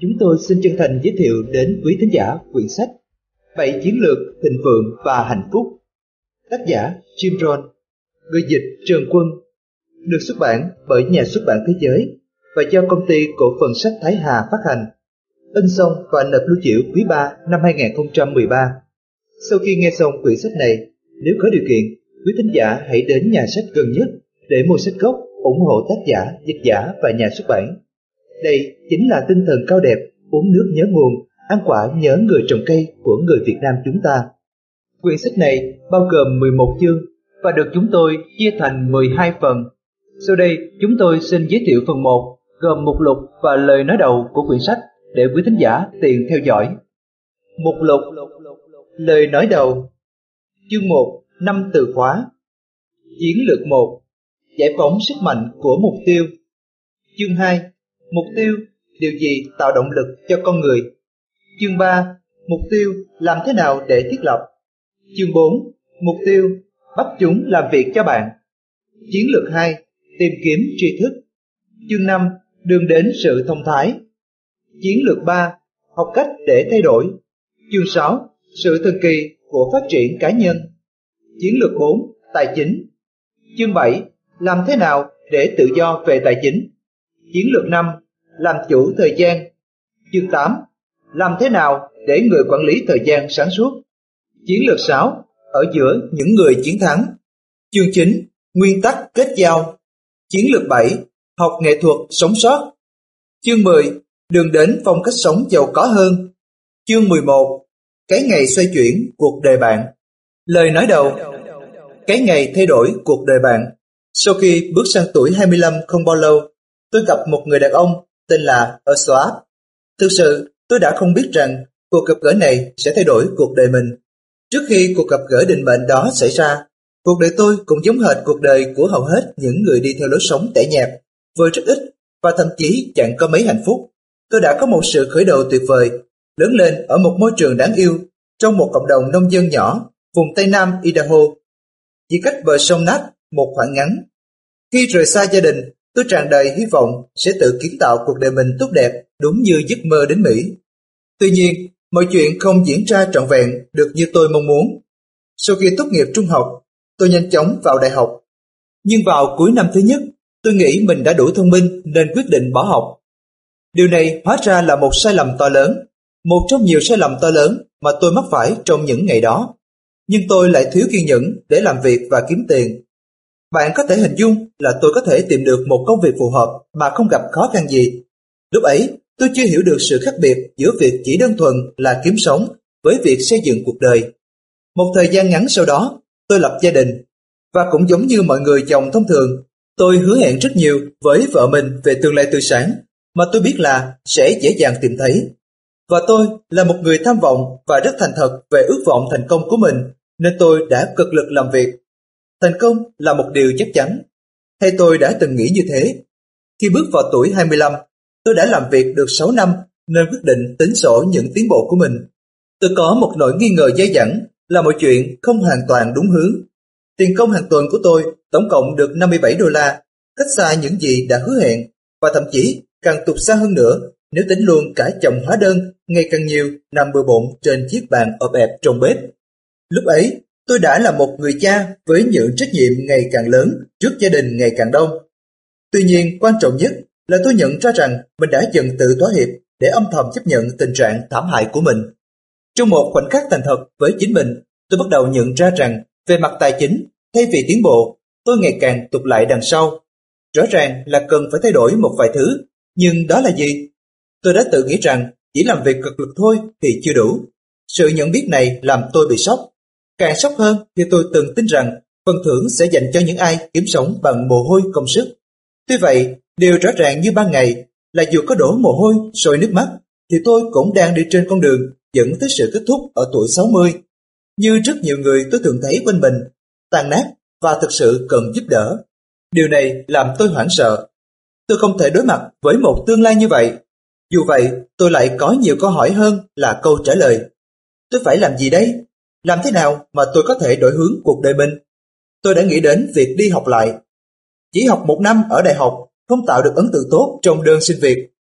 Chúng tôi xin chân thành giới thiệu đến quý thính giả quyển sách 7 chiến lược thịnh vượng và hạnh phúc. Tác giả Jim Rohn, người dịch Trần Quân, được xuất bản bởi Nhà xuất bản Thế giới và do công ty cổ phần sách Thái Hà phát hành. In xong và nộp lưu trữ quý 3 năm 2013. Sau khi nghe xong quyển sách này, nếu có điều kiện, quý thính giả hãy đến nhà sách gần nhất để mua sách gốc, ủng hộ tác giả, dịch giả và nhà xuất bản. Đây chính là tinh thần cao đẹp, uống nước nhớ nguồn, ăn quả nhớ người trồng cây của người Việt Nam chúng ta. Quyển sách này bao gồm 11 chương và được chúng tôi chia thành 12 phần. Sau đây chúng tôi xin giới thiệu phần 1, gồm mục lục và lời nói đầu của quyển sách để quý thính giả tiện theo dõi. Mục lục. Lời nói đầu. Chương 1, 5 từ khóa. Chiến lược 1, giải phóng sức mạnh của mục tiêu. Chương 2, mục tiêu, điều gì tạo động lực cho con người. Chương 3, mục tiêu, làm thế nào để thiết lập. Chương 4, mục tiêu, bắt chúng làm việc cho bạn. Chiến lược 2, tìm kiếm tri thức. Chương 5, đường đến sự thông thái. Chiến lược 3, học cách để thay đổi. Chương 6, sự thần kỳ của phát triển cá nhân. Chiến lược 4, tài chính. Chương 7, làm thế nào để tự do về tài chính. Chiến lược 5, làm chủ thời gian. Chương 8, làm thế nào để người quản lý thời gian sáng suốt. Chiến lược 6, ở giữa những người chiến thắng. Chương 9, nguyên tắc kết giao. Chiến lược 7, học nghệ thuật sống sót. Chương 10, đường đến phong cách sống giàu có hơn. Chương 11, cái ngày xoay chuyển cuộc đời bạn. Lời nói đầu. Cái ngày thay đổi cuộc đời bạn. Sau khi bước sang tuổi 25 không bao lâu, tôi gặp một người đàn ông tên là Oswald. Thực sự, tôi đã không biết rằng cuộc gặp gỡ này sẽ thay đổi cuộc đời mình. Trước khi cuộc gặp gỡ định mệnh đó xảy ra, cuộc đời tôi cũng giống hệt cuộc đời của hầu hết những người đi theo lối sống tẻ nhạt, với rất ít và thậm chí chẳng có mấy hạnh phúc. Tôi đã có một sự khởi đầu tuyệt vời, lớn lên ở một môi trường đáng yêu, trong một cộng đồng nông dân nhỏ, vùng Tây Nam Idaho, chỉ cách bờ sông Nat một khoảng ngắn. Khi rời xa gia đình, tôi tràn đầy hy vọng sẽ tự kiến tạo cuộc đời mình tốt đẹp, đúng như giấc mơ đến Mỹ. Tuy nhiên, mọi chuyện không diễn ra trọn vẹn được như tôi mong muốn. Sau khi tốt nghiệp trung học, tôi nhanh chóng vào đại học. Nhưng vào cuối năm thứ nhất, tôi nghĩ mình đã đủ thông minh nên quyết định bỏ học. Điều này hóa ra là một sai lầm to lớn, một trong nhiều sai lầm to lớn mà tôi mắc phải trong những ngày đó. Nhưng tôi lại thiếu kiên nhẫn để làm việc và kiếm tiền. Bạn có thể hình dung là tôi có thể tìm được một công việc phù hợp mà không gặp khó khăn gì. Lúc ấy, tôi chưa hiểu được sự khác biệt giữa việc chỉ đơn thuần là kiếm sống với việc xây dựng cuộc đời. Một thời gian ngắn sau đó, tôi lập gia đình. Và cũng giống như mọi người chồng thông thường, tôi hứa hẹn rất nhiều với vợ mình về tương lai tươi sáng mà tôi biết là sẽ dễ dàng tìm thấy. Và tôi là một người tham vọng và rất thành thật về ước vọng thành công của mình, nên tôi đã cực lực làm việc. Thành công là một điều chắc chắn. Hay tôi đã từng nghĩ như thế. Khi bước vào tuổi 25, tôi đã làm việc được 6 năm nên quyết định tính sổ những tiến bộ của mình. Tôi có một nỗi nghi ngờ dai dẳng là mọi chuyện không hoàn toàn đúng hướng. Tiền công hàng tuần của tôi tổng cộng được $57, cách xa những gì đã hứa hẹn, và thậm chí càng tụt xa hơn nữa nếu tính luôn cả chồng hóa đơn ngày càng nhiều nằm bừa bộn trên chiếc bàn ọp ẹp trong bếp. Lúc ấy, tôi đã là một người cha với những trách nhiệm ngày càng lớn trước gia đình ngày càng đông. Tuy nhiên, quan trọng nhất là tôi nhận ra rằng mình đã dần tự thỏa hiệp để âm thầm chấp nhận tình trạng thảm hại của mình. Trong một khoảnh khắc thành thật với chính mình, tôi bắt đầu nhận ra rằng về mặt tài chính, thay vì tiến bộ, tôi ngày càng tụt lại đằng sau. Rõ ràng là cần phải thay đổi một vài thứ, nhưng đó là gì? Tôi đã tự nghĩ rằng chỉ làm việc cực lực thôi thì chưa đủ. Sự nhận biết này làm tôi bị sốc. Càng sốc hơn khi tôi từng tin rằng phần thưởng sẽ dành cho những ai kiếm sống bằng mồ hôi công sức. Tuy vậy, điều rõ ràng như ban ngày là dù có đổ mồ hôi, sôi nước mắt, thì tôi cũng đang đi trên con đường dẫn tới sự kết thúc ở tuổi 60. Như rất nhiều người tôi thường thấy quanh mình, tàn nát và thực sự cần giúp đỡ. Điều này làm tôi hoảng sợ. Tôi không thể đối mặt với một tương lai như vậy. Dù vậy, tôi lại có nhiều câu hỏi hơn là câu trả lời. Tôi phải làm gì đây? Làm thế nào mà tôi có thể đổi hướng cuộc đời mình? Tôi đã nghĩ đến việc đi học lại. Chỉ học 1 năm ở đại học không tạo được ấn tượng tốt trong đơn xin việc.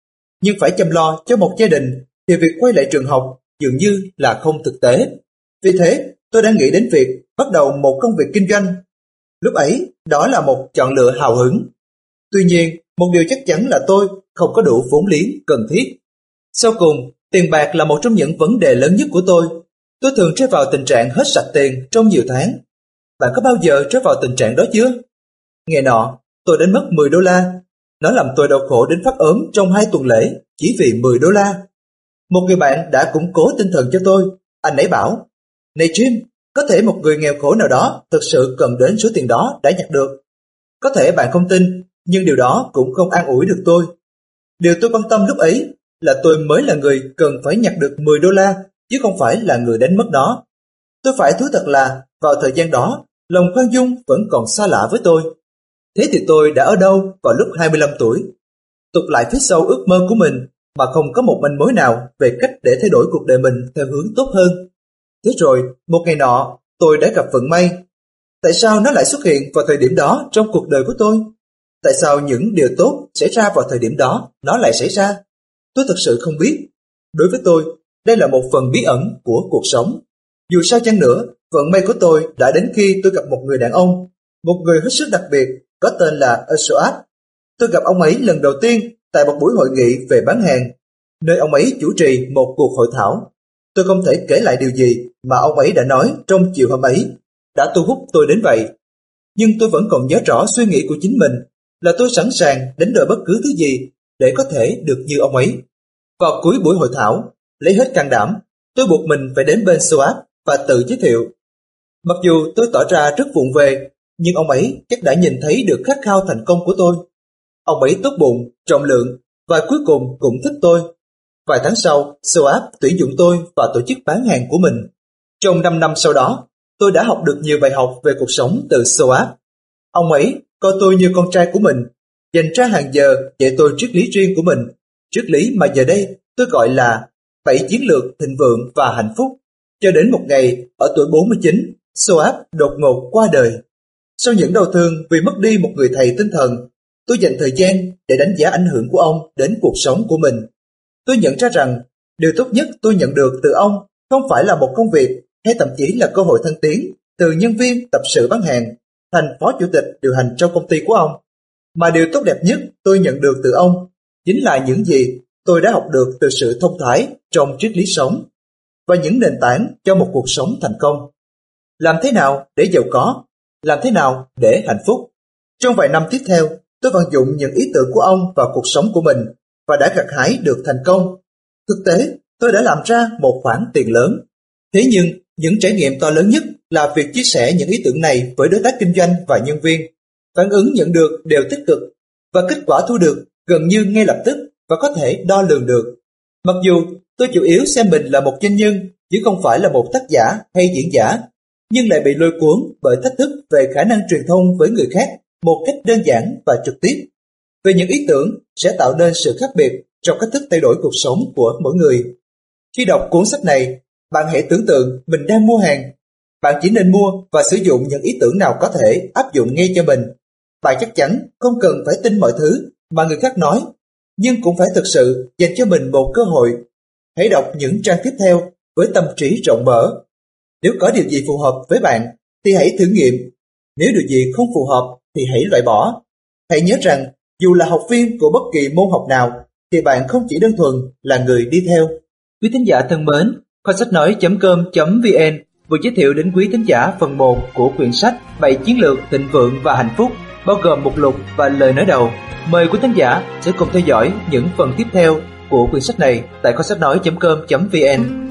nhưng phải chăm lo cho một gia đình thì việc quay lại trường học dường như là không thực tế. Vì thế, tôi đã nghĩ đến việc bắt đầu một công việc kinh doanh. Lúc ấy, đó là một chọn lựa hào hứng. Tuy nhiên, một điều chắc chắn là tôi không có đủ vốn liếng cần thiết. Sau cùng, tiền bạc là một trong những vấn đề lớn nhất của tôi. Tôi thường rơi vào tình trạng hết sạch tiền trong nhiều tháng. Bạn có bao giờ rơi vào tình trạng đó chưa? Ngày nọ, tôi đánh mất 10 đô la. Nó làm tôi đau khổ đến phát ốm trong 2 tuần lễ chỉ vì 10 đô la. Một người bạn đã củng cố tinh thần cho tôi. Anh ấy bảo, này Jim, có thể một người nghèo khổ nào đó thực sự cần đến số tiền đó đã nhặt được. Có thể bạn không tin, nhưng điều đó cũng không an ủi được tôi. Điều tôi quan tâm lúc ấy là tôi mới là người cần phải nhặt được 10 đô la, chứ không phải là người đánh mất nó. Tôi phải thú thật là vào thời gian đó, lòng khoan dung vẫn còn xa lạ với tôi. Thế thì tôi đã ở đâu vào lúc 25 tuổi? Tụt lại phía sau ước mơ của mình mà không có một manh mối nào về cách để thay đổi cuộc đời mình theo hướng tốt hơn. Thế rồi, một ngày nọ, tôi đã gặp vận may. Tại sao nó lại xuất hiện vào thời điểm đó trong cuộc đời của tôi? Tại sao những điều tốt xảy ra vào thời điểm đó nó lại xảy ra? Tôi thực sự không biết. Đối với tôi, đây là một phần bí ẩn của cuộc sống. Dù sao chăng nữa, vận may của tôi đã đến khi tôi gặp một người đàn ông, một người hết sức đặc biệt, có tên là Ashoat. Tôi gặp ông ấy lần đầu tiên tại một buổi hội nghị về bán hàng, nơi ông ấy chủ trì một cuộc hội thảo. Tôi không thể kể lại điều gì mà ông ấy đã nói trong chiều hôm ấy đã thu hút tôi đến vậy. Nhưng tôi vẫn còn nhớ rõ suy nghĩ của chính mình là tôi sẵn sàng đánh đổi bất cứ thứ gì để có thể được như ông ấy. Vào cuối buổi hội thảo, lấy hết can đảm, tôi buộc mình phải đến bên Soap và tự giới thiệu. Mặc dù tôi tỏ ra rất vụng về, nhưng ông ấy chắc đã nhìn thấy được khát khao thành công của tôi. Ông ấy tốt bụng, trọng lượng và cuối cùng cũng thích tôi. Vài tháng sau, Soap tuyển dụng tôi và tổ chức bán hàng của mình. Trong 5 năm sau đó, tôi đã học được nhiều bài học về cuộc sống từ Soap. Ông ấy coi tôi như con trai của mình, dành ra hàng giờ dạy tôi triết lý riêng của mình, triết lý mà giờ đây tôi gọi là 7 chiến lược thịnh vượng và hạnh phúc. Cho đến một ngày, ở tuổi 49, Soap đột ngột qua đời. Sau những đau thương vì mất đi một người thầy tinh thần, tôi dành thời gian để đánh giá ảnh hưởng của ông đến cuộc sống của mình. Tôi nhận ra rằng, điều tốt nhất tôi nhận được từ ông không phải là một công việc hay thậm chí là cơ hội thăng tiến từ nhân viên tập sự bán hàng thành phó chủ tịch điều hành trong công ty của ông, mà điều tốt đẹp nhất tôi nhận được từ ông chính là những gì tôi đã học được từ sự thông thái trong triết lý sống và những nền tảng cho một cuộc sống thành công. Làm thế nào để giàu có? Làm thế nào để hạnh phúc? Trong vài năm tiếp theo, tôi vận dụng những ý tưởng của ông vào cuộc sống của mình và đã gặt hái được thành công. Thực tế, tôi đã làm ra một khoản tiền lớn. Thế nhưng, những trải nghiệm to lớn nhất là việc chia sẻ những ý tưởng này với đối tác kinh doanh và nhân viên. Phản ứng nhận được đều tích cực và kết quả thu được gần như ngay lập tức và có thể đo lường được. Mặc dù tôi chủ yếu xem mình là một doanh nhân chứ không phải là một tác giả hay diễn giả, nhưng lại bị lôi cuốn bởi thách thức về khả năng truyền thông với người khác một cách đơn giản và trực tiếp. Về những ý tưởng sẽ tạo nên sự khác biệt trong cách thức thay đổi cuộc sống của mỗi người. Khi đọc cuốn sách này, bạn hãy tưởng tượng mình đang mua hàng. Bạn chỉ nên mua và sử dụng những ý tưởng nào có thể áp dụng ngay cho mình. Bạn chắc chắn không cần phải tin mọi thứ mà người khác nói, nhưng cũng phải thực sự dành cho mình một cơ hội. Hãy đọc những trang tiếp theo với tâm trí rộng mở. Nếu có điều gì phù hợp với bạn thì hãy thử nghiệm. Nếu điều gì không phù hợp thì hãy loại bỏ. Hãy nhớ rằng dù là học viên của bất kỳ môn học nào thì bạn không chỉ đơn thuần là người đi theo. Quý thính giả thân mến, kho sách nói.com.vn vừa giới thiệu đến quý thính giả phần 1 của quyển sách 7 chiến lược thịnh vượng và hạnh phúc, bao gồm mục lục và lời nói đầu. Mời quý thính giả sẽ cùng theo dõi những phần tiếp theo của quyển sách này tại kho sách nói.com.vn.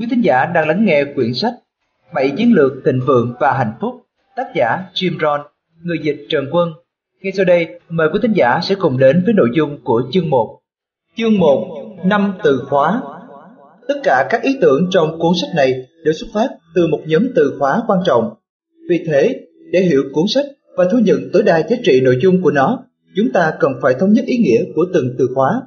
Quý thính giả đang lắng nghe quyển sách 7 chiến lược thịnh vượng và hạnh phúc, tác giả Jim Rohn, người dịch Trần Quân. Ngay sau đây, mời quý thính giả sẽ cùng đến với nội dung của chương 1. Chương 1: 5 từ khóa. Tất cả các ý tưởng trong cuốn sách này đều xuất phát từ một nhóm từ khóa quan trọng. Vì thế, để hiểu cuốn sách và thu nhận tối đa giá trị nội dung của nó, chúng ta cần phải thống nhất ý nghĩa của từng từ khóa.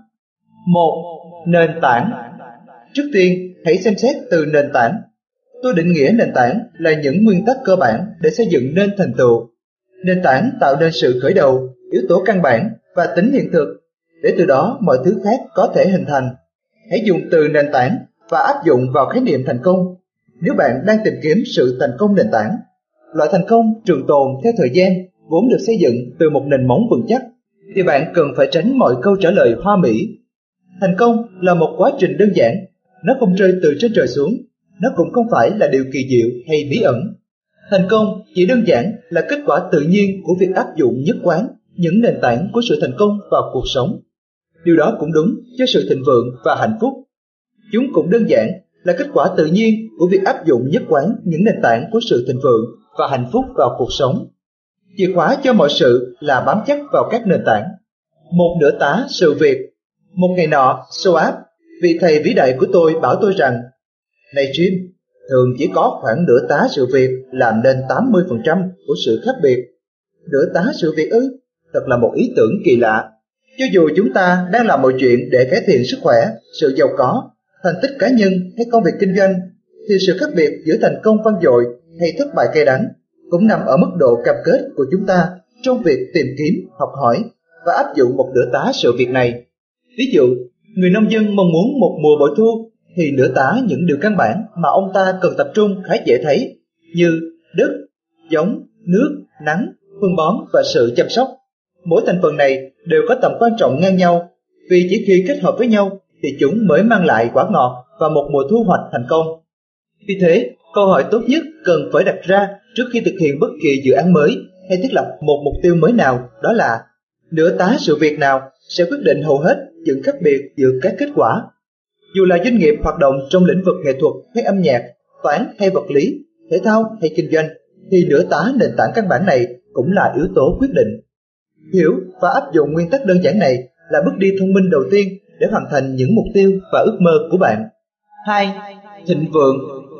1. Nền tảng. Trước tiên, hãy xem xét từ nền tảng. Tôi định nghĩa nền tảng là những nguyên tắc cơ bản để xây dựng nên thành tựu. Nền tảng tạo nên sự khởi đầu, yếu tố căn bản và tính hiện thực, để từ đó mọi thứ khác có thể hình thành. Hãy dùng từ nền tảng và áp dụng vào khái niệm thành công. Nếu bạn đang tìm kiếm sự thành công nền tảng, loại thành công trường tồn theo thời gian vốn được xây dựng từ một nền móng vững chắc, thì bạn cần phải tránh mọi câu trả lời hoa mỹ. Thành công là một quá trình đơn giản, nó không rơi từ trên trời xuống, nó cũng không phải là điều kỳ diệu hay bí ẩn. Thành công chỉ đơn giản là kết quả tự nhiên của việc áp dụng nhất quán những nền tảng của sự thành công vào cuộc sống. Điều đó cũng đúng cho sự thịnh vượng và hạnh phúc. Chúng cũng đơn giản là kết quả tự nhiên của việc áp dụng nhất quán những nền tảng của sự thịnh vượng và hạnh phúc vào cuộc sống. Chìa khóa cho mọi sự là bám chắc vào các nền tảng. Một nửa tá sự việc. Một ngày nọ, Soap, vị thầy vĩ đại của tôi, bảo tôi rằng: "Này Jim, thường chỉ có khoảng nửa tá sự việc làm nên 80% của sự khác biệt." Nửa tá sự việc ư? Thật là một ý tưởng kỳ lạ. Cho dù chúng ta đang làm mọi chuyện để cải thiện sức khỏe, sự giàu có, thành tích cá nhân hay công việc kinh doanh, thì sự khác biệt giữa thành công vang dội hay thất bại cay đắng cũng nằm ở mức độ cam kết của chúng ta trong việc tìm kiếm, học hỏi và áp dụng một nửa tá sự việc này. Ví dụ, người nông dân mong muốn một mùa bội thu, thì nửa tá những điều căn bản mà ông ta cần tập trung khá dễ thấy, như đất, giống, nước, nắng, phân bón và sự chăm sóc. Mỗi thành phần này đều có tầm quan trọng ngang nhau, vì chỉ khi kết hợp với nhau thì chúng mới mang lại quả ngọt và một mùa thu hoạch thành công. Vì thế, câu hỏi tốt nhất cần phải đặt ra trước khi thực hiện bất kỳ dự án mới hay thiết lập một mục tiêu mới nào, đó là: nửa tá sự việc nào sẽ quyết định hầu hết những khác biệt giữa các kết quả. Dù là doanh nghiệp hoạt động trong lĩnh vực nghệ thuật hay âm nhạc, toán hay vật lý, thể thao hay kinh doanh, thì nửa tá nền tảng căn bản này cũng là yếu tố quyết định. Hiểu và áp dụng nguyên tắc đơn giản này là bước đi thông minh đầu tiên để hoàn thành những mục tiêu và ước mơ của bạn. 2. Thịnh vượng.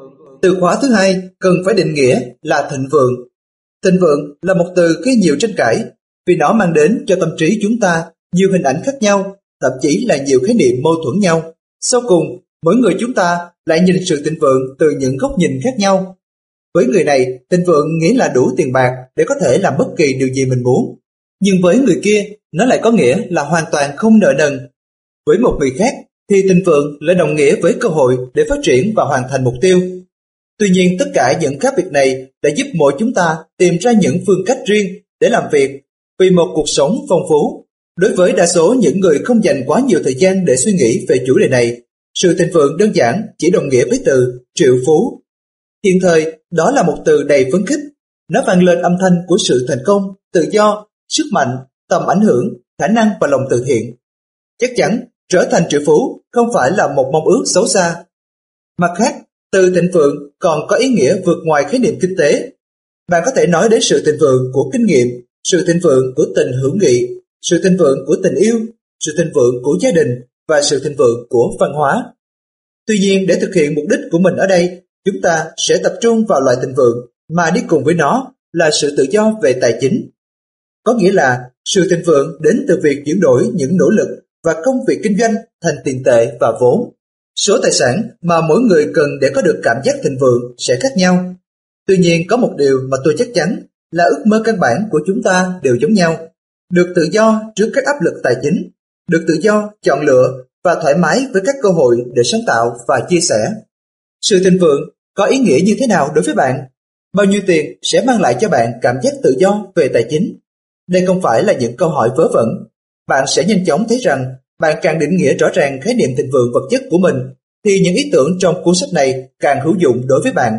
Từ khóa thứ hai cần phải định nghĩa là thịnh vượng. Thịnh vượng là một từ gây nhiều tranh cãi vì nó mang đến cho tâm trí chúng ta nhiều hình ảnh khác nhau, thậm chí là nhiều khái niệm mâu thuẫn nhau. Sau cùng, mỗi người chúng ta lại nhìn sự thịnh vượng từ những góc nhìn khác nhau. Với người này, thịnh vượng nghĩa là đủ tiền bạc để có thể làm bất kỳ điều gì mình muốn. Nhưng với người kia, nó lại có nghĩa là hoàn toàn không nợ nần. Với một người khác, thì thịnh vượng lại đồng nghĩa với cơ hội để phát triển và hoàn thành mục tiêu. Tuy nhiên, tất cả những khác biệt này đã giúp mỗi chúng ta tìm ra những phương cách riêng để làm việc vì một cuộc sống phong phú. Đối với đa số những người không dành quá nhiều thời gian để suy nghĩ về chủ đề này, sự thịnh vượng đơn giản chỉ đồng nghĩa với từ triệu phú. Hiện thời, đó là một từ đầy phấn khích. Nó vang lên âm thanh của sự thành công, tự do, sức mạnh, tầm ảnh hưởng, khả năng và lòng từ thiện. Chắc chắn, trở thành triệu phú không phải là một mong ước xấu xa. Mặt khác, từ thịnh vượng còn có ý nghĩa vượt ngoài khái niệm kinh tế. Bạn có thể nói đến sự thịnh vượng của kinh nghiệm, sự thịnh vượng của tình hữu nghị, sự thịnh vượng của tình yêu, sự thịnh vượng của gia đình và sự thịnh vượng của văn hóa. Tuy nhiên, để thực hiện mục đích của mình ở đây, chúng ta sẽ tập trung vào loại thịnh vượng mà đi cùng với nó là sự tự do về tài chính. Có nghĩa là sự thịnh vượng đến từ việc chuyển đổi những nỗ lực và công việc kinh doanh thành tiền tệ và vốn. Số tài sản mà mỗi người cần để có được cảm giác thịnh vượng sẽ khác nhau. Tuy nhiên, có một điều mà tôi chắc chắn là ước mơ căn bản của chúng ta đều giống nhau: được tự do trước các áp lực tài chính, được tự do chọn lựa và thoải mái với các cơ hội để sáng tạo và chia sẻ. Sự thịnh vượng có ý nghĩa như thế nào đối với bạn? Bao nhiêu tiền sẽ mang lại cho bạn cảm giác tự do về tài chính? Đây không phải là những câu hỏi vớ vẩn. Bạn sẽ nhanh chóng thấy rằng bạn càng định nghĩa rõ ràng khái niệm thịnh vượng vật chất của mình, thì những ý tưởng trong cuốn sách này càng hữu dụng đối với bạn.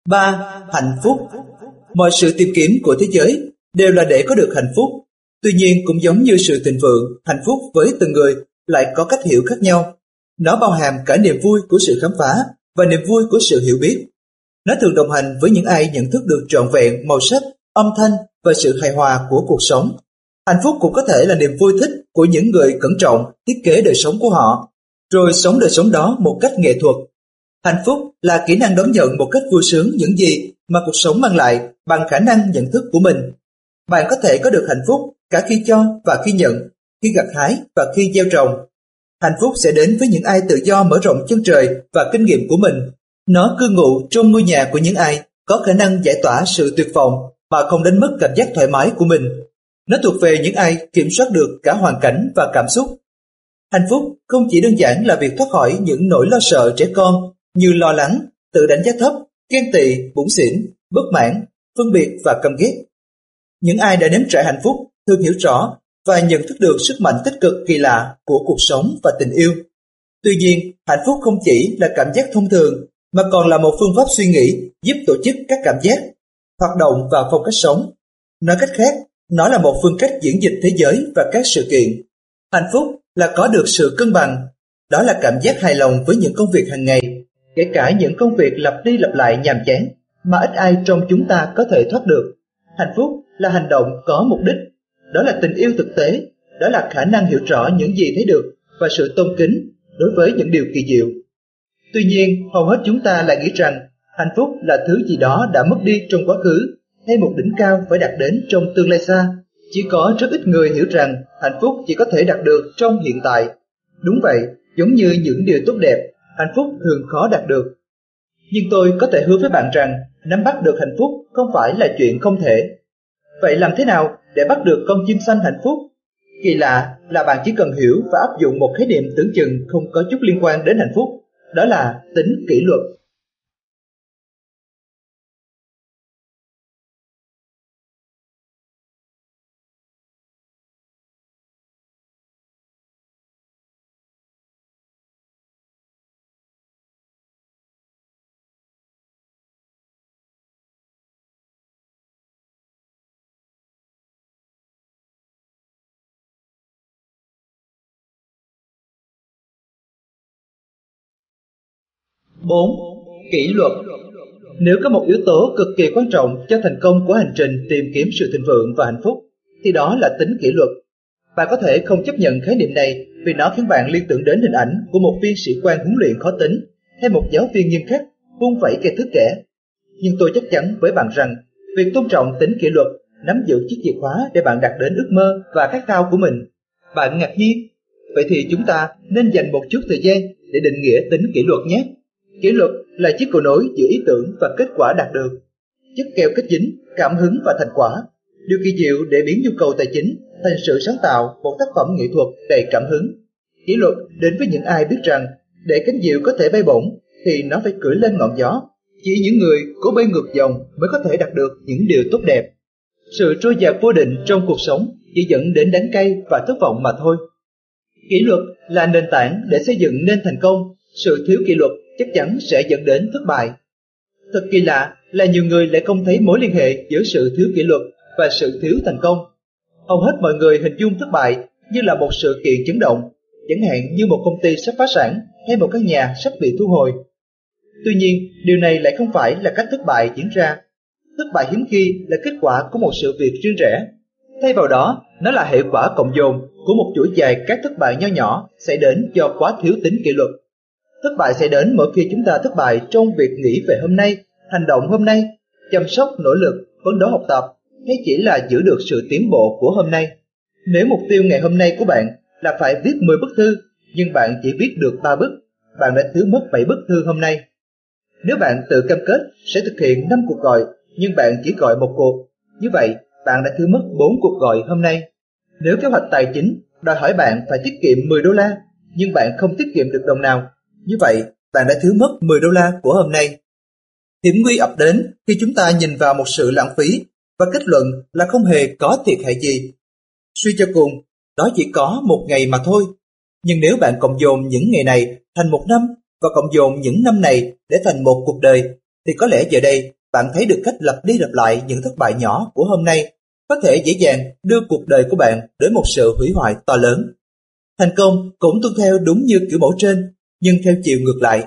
3. Hạnh phúc. Mọi sự tìm kiếm của thế giới đều là để có được hạnh phúc. Tuy nhiên, cũng giống như sự thịnh vượng, hạnh phúc với từng người lại có cách hiểu khác nhau. Nó bao hàm cả niềm vui của sự khám phá và niềm vui của sự hiểu biết. Nó thường đồng hành với những ai nhận thức được trọn vẹn màu sắc, âm thanh và sự hài hòa của cuộc sống. Hạnh phúc cũng có thể là niềm vui thích của những người cẩn trọng thiết kế đời sống của họ, rồi sống đời sống đó một cách nghệ thuật. Hạnh phúc là kỹ năng đón nhận một cách vui sướng những gì mà cuộc sống mang lại bằng khả năng nhận thức của mình. Bạn có thể có được hạnh phúc cả khi cho và khi nhận, khi gặt hái và khi gieo trồng. Hạnh phúc sẽ đến với những ai tự do mở rộng chân trời và kinh nghiệm của mình. Nó cư ngụ trong ngôi nhà của những ai có khả năng giải tỏa sự tuyệt vọng mà không đánh mất cảm giác thoải mái của mình. Nó thuộc về những ai kiểm soát được cả hoàn cảnh và cảm xúc. Hạnh phúc không chỉ đơn giản là việc thoát khỏi những nỗi lo sợ trẻ con như lo lắng, tự đánh giá thấp, ghen tị, bủn xỉn, bất mãn, phân biệt và căm ghét. Những ai đã nếm trải hạnh phúc thường hiểu rõ và nhận thức được sức mạnh tích cực kỳ lạ của cuộc sống và tình yêu. Tuy nhiên, hạnh phúc không chỉ là cảm giác thông thường mà còn là một phương pháp suy nghĩ giúp tổ chức các cảm giác, hoạt động và phong cách sống. Nói cách khác, nó là một phương cách diễn dịch thế giới và các sự kiện. Hạnh phúc là có được sự cân bằng. Đó là cảm giác hài lòng với những công việc hàng ngày, kể cả những công việc lặp đi lặp lại nhàm chán mà ít ai trong chúng ta có thể thoát được. Hạnh phúc là hành động có mục đích. Đó là tình yêu thực tế. Đó là khả năng hiểu rõ những gì thấy được và sự tôn kính đối với những điều kỳ diệu. Tuy nhiên, hầu hết chúng ta lại nghĩ rằng hạnh phúc là thứ gì đó đã mất đi trong quá khứ hay một đỉnh cao phải đạt đến trong tương lai xa. Chỉ có rất ít người hiểu rằng hạnh phúc chỉ có thể đạt được trong hiện tại. Đúng vậy, giống như những điều tốt đẹp, hạnh phúc thường khó đạt được. Nhưng tôi có thể hứa với bạn rằng nắm bắt được hạnh phúc không phải là chuyện không thể. Vậy làm thế nào để bắt được con chim xanh hạnh phúc? Kỳ lạ là bạn chỉ cần hiểu và áp dụng một khái niệm tưởng chừng không có chút liên quan đến hạnh phúc. Đó là tính kỷ luật. Bốn, kỷ luật. Nếu có một yếu tố cực kỳ quan trọng cho thành công của hành trình tìm kiếm sự thịnh vượng và hạnh phúc, thì đó là tính kỷ luật. Bạn có thể không chấp nhận khái niệm này vì nó khiến bạn liên tưởng đến hình ảnh của một viên sĩ quan huấn luyện khó tính hay một giáo viên nghiêm khắc vung vẩy cây thước kẻ. Nhưng tôi chắc chắn với bạn rằng việc tôn trọng tính kỷ luật nắm giữ chiếc chìa khóa để bạn đạt đến ước mơ và khát khao của mình. Bạn ngạc nhiên? Vậy thì chúng ta nên dành một chút thời gian để định nghĩa tính kỷ luật nhé. Kỷ luật là chiếc cầu nối giữa ý tưởng và kết quả đạt được, chất keo kết dính, cảm hứng và thành quả. Điều kỳ diệu để biến nhu cầu tài chính thành sự sáng tạo, một tác phẩm nghệ thuật đầy cảm hứng. Kỷ luật đến với những ai biết rằng để cánh diều có thể bay bổng thì nó phải cưỡi lên ngọn gió. Chỉ những người cố bay ngược dòng mới có thể đạt được những điều tốt đẹp. Sự trôi dạt vô định trong cuộc sống chỉ dẫn đến đắng cay và thất vọng mà thôi. Kỷ luật là nền tảng để xây dựng nên thành công. Sự thiếu kỷ luật chắc chắn sẽ dẫn đến thất bại. Thật kỳ lạ là nhiều người lại không thấy mối liên hệ giữa sự thiếu kỷ luật và sự thiếu thành công. Hầu hết mọi người hình dung thất bại như là một sự kiện chấn động, chẳng hạn như một công ty sắp phá sản hay một căn nhà sắp bị thu hồi. Tuy nhiên, điều này lại không phải là cách thất bại diễn ra. Thất bại hiếm khi là kết quả của một sự việc riêng rẽ. Thay vào đó, nó là hệ quả cộng dồn của một chuỗi dài các thất bại nho nhỏ xảy đến do quá thiếu tính kỷ luật. Thất bại sẽ đến mỗi khi chúng ta thất bại trong việc nghĩ về hôm nay, hành động hôm nay, chăm sóc, nỗ lực, phấn đấu học tập, hay chỉ là giữ được sự tiến bộ của hôm nay. Nếu mục tiêu ngày hôm nay của bạn là phải viết 10 bức thư, nhưng bạn chỉ viết được 3 bức, bạn đã thiếu mất 7 bức thư hôm nay. Nếu bạn tự cam kết sẽ thực hiện 5 cuộc gọi, nhưng bạn chỉ gọi một cuộc, như vậy bạn đã thiếu mất 4 cuộc gọi hôm nay. Nếu kế hoạch tài chính đòi hỏi bạn phải tiết kiệm 10 đô la, nhưng bạn không tiết kiệm được đồng nào, như vậy bạn đã thiếu mất 10 đô la của hôm nay. Hiểm nguy ập đến khi chúng ta nhìn vào một sự lãng phí và kết luận là không hề có thiệt hại gì. Suy cho cùng, đó chỉ có một ngày mà thôi. Nhưng nếu bạn cộng dồn những ngày này thành một năm và cộng dồn những năm này để thành một cuộc đời, thì có lẽ giờ đây bạn thấy được cách lặp đi lặp lại những thất bại nhỏ của hôm nay có thể dễ dàng đưa cuộc đời của bạn đến một sự hủy hoại to lớn. Thành công cũng tuân theo đúng như kiểu mẫu trên, nhưng theo chiều ngược lại.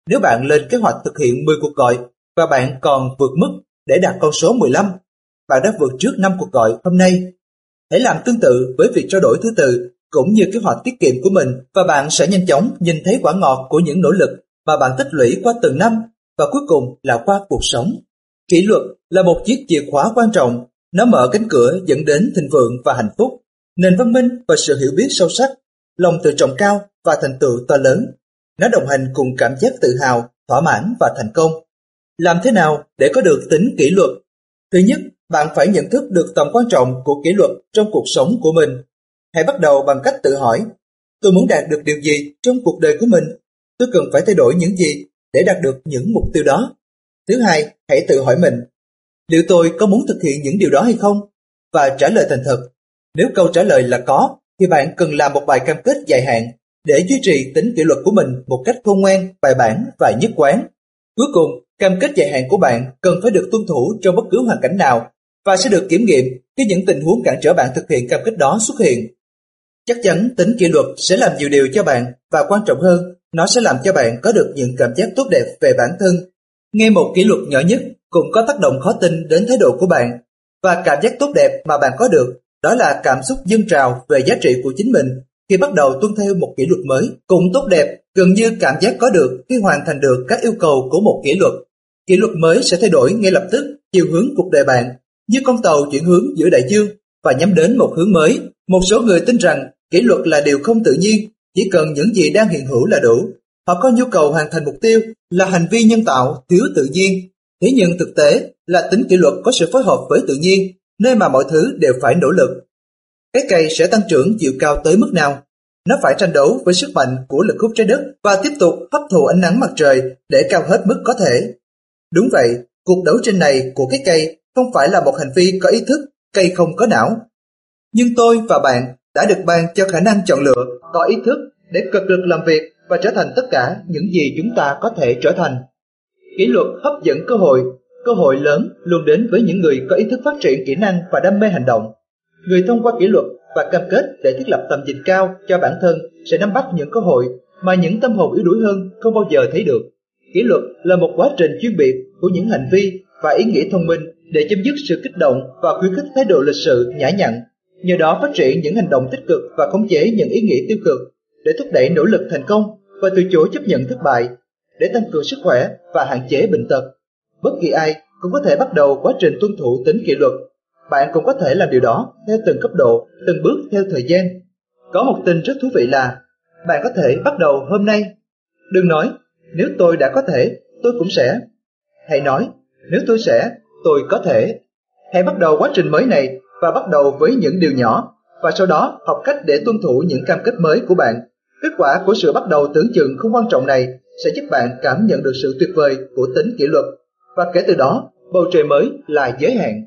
Nếu bạn lên kế hoạch thực hiện 10 cuộc gọi và bạn còn vượt mức để đạt con số 15, bạn đã vượt trước 5 cuộc gọi hôm nay. Hãy làm tương tự với việc trao đổi thứ tự cũng như kế hoạch tiết kiệm của mình, và bạn sẽ nhanh chóng nhìn thấy quả ngọt của những nỗ lực mà bạn tích lũy qua từng năm, và cuối cùng là qua cuộc sống. Kỷ luật là một chiếc chìa khóa quan trọng, nó mở cánh cửa dẫn đến thịnh vượng và hạnh phúc, nền văn minh và sự hiểu biết sâu sắc, lòng tự trọng cao và thành tựu to lớn. Nó đồng hành cùng cảm giác tự hào, thỏa mãn và thành công. Làm thế nào để có được tính kỷ luật? Thứ nhất, bạn phải nhận thức được tầm quan trọng của kỷ luật trong cuộc sống của mình. Hãy bắt đầu bằng cách tự hỏi, tôi muốn đạt được điều gì trong cuộc đời của mình? Tôi cần phải thay đổi những gì để đạt được những mục tiêu đó? Thứ hai, hãy tự hỏi mình, liệu tôi có muốn thực hiện những điều đó hay không? Và trả lời thành thật. Nếu câu trả lời là có, thì bạn cần làm một bài cam kết dài hạn để duy trì tính kỷ luật của mình một cách khôn ngoan, bài bản và nhất quán. Cuối cùng, cam kết dài hạn của bạn cần phải được tuân thủ trong bất cứ hoàn cảnh nào và sẽ được kiểm nghiệm khi những tình huống cản trở bạn thực hiện cam kết đó xuất hiện. Chắc chắn tính kỷ luật sẽ làm nhiều điều cho bạn, và quan trọng hơn, nó sẽ làm cho bạn có được những cảm giác tốt đẹp về bản thân. Ngay một kỷ luật nhỏ nhất cũng có tác động khó tin đến thái độ của bạn, và cảm giác tốt đẹp mà bạn có được đó là cảm xúc dâng trào về giá trị của chính mình khi bắt đầu tuân theo một kỷ luật mới. Cũng tốt đẹp gần như cảm giác có được khi hoàn thành được các yêu cầu của một kỷ luật. Kỷ luật mới sẽ thay đổi ngay lập tức chiều hướng cuộc đời bạn, như con tàu chuyển hướng giữa đại dương và nhắm đến một hướng mới. Một số người tin rằng kỷ luật là điều không tự nhiên, chỉ cần những gì đang hiện hữu là đủ. Họ có nhu cầu hoàn thành mục tiêu là hành vi nhân tạo, thiếu tự nhiên. Thế nhưng thực tế là tính kỷ luật có sự phối hợp với tự nhiên, nơi mà mọi thứ đều phải nỗ lực. Cái cây sẽ tăng trưởng chiều cao tới mức nào? Nó phải tranh đấu với sức mạnh của lực hút trái đất và tiếp tục hấp thụ ánh nắng mặt trời để cao hết mức có thể. Đúng vậy, cuộc đấu tranh này của cái cây không phải là một hành vi có ý thức, cây không có não. Nhưng tôi và bạn đã được ban cho khả năng chọn lựa, có ý thức để cực lực làm việc và trở thành tất cả những gì chúng ta có thể trở thành. Kỷ luật hấp dẫn cơ hội lớn luôn đến với những người có ý thức phát triển kỹ năng và đam mê hành động. Người thông qua kỷ luật và cam kết để thiết lập tầm nhìn cao cho bản thân sẽ nắm bắt những cơ hội mà những tâm hồn yếu đuối hơn không bao giờ thấy được. Kỷ luật là một quá trình chuyên biệt của những hành vi và ý nghĩa thông minh để chấm dứt sự kích động và khuyến khích thái độ lịch sự nhã nhặn, nhờ đó phát triển những hành động tích cực và khống chế những ý nghĩa tiêu cực để thúc đẩy nỗ lực thành công và từ chối chấp nhận thất bại, để tăng cường sức khỏe và hạn chế bệnh tật. Bất kỳ ai cũng có thể bắt đầu quá trình tuân thủ tính kỷ luật. Bạn cũng có thể làm điều đó theo từng cấp độ, từng bước theo thời gian. Có một tin rất thú vị là bạn có thể bắt đầu hôm nay. Đừng nói, nếu tôi đã có thể, tôi cũng sẽ. Hãy nói, nếu tôi sẽ, tôi có thể. Hãy bắt đầu quá trình mới này và bắt đầu với những điều nhỏ, và sau đó học cách để tuân thủ những cam kết mới của bạn. Kết quả của sự bắt đầu tưởng chừng không quan trọng này sẽ giúp bạn cảm nhận được sự tuyệt vời của tính kỷ luật, và kể từ đó, bầu trời mới là giới hạn.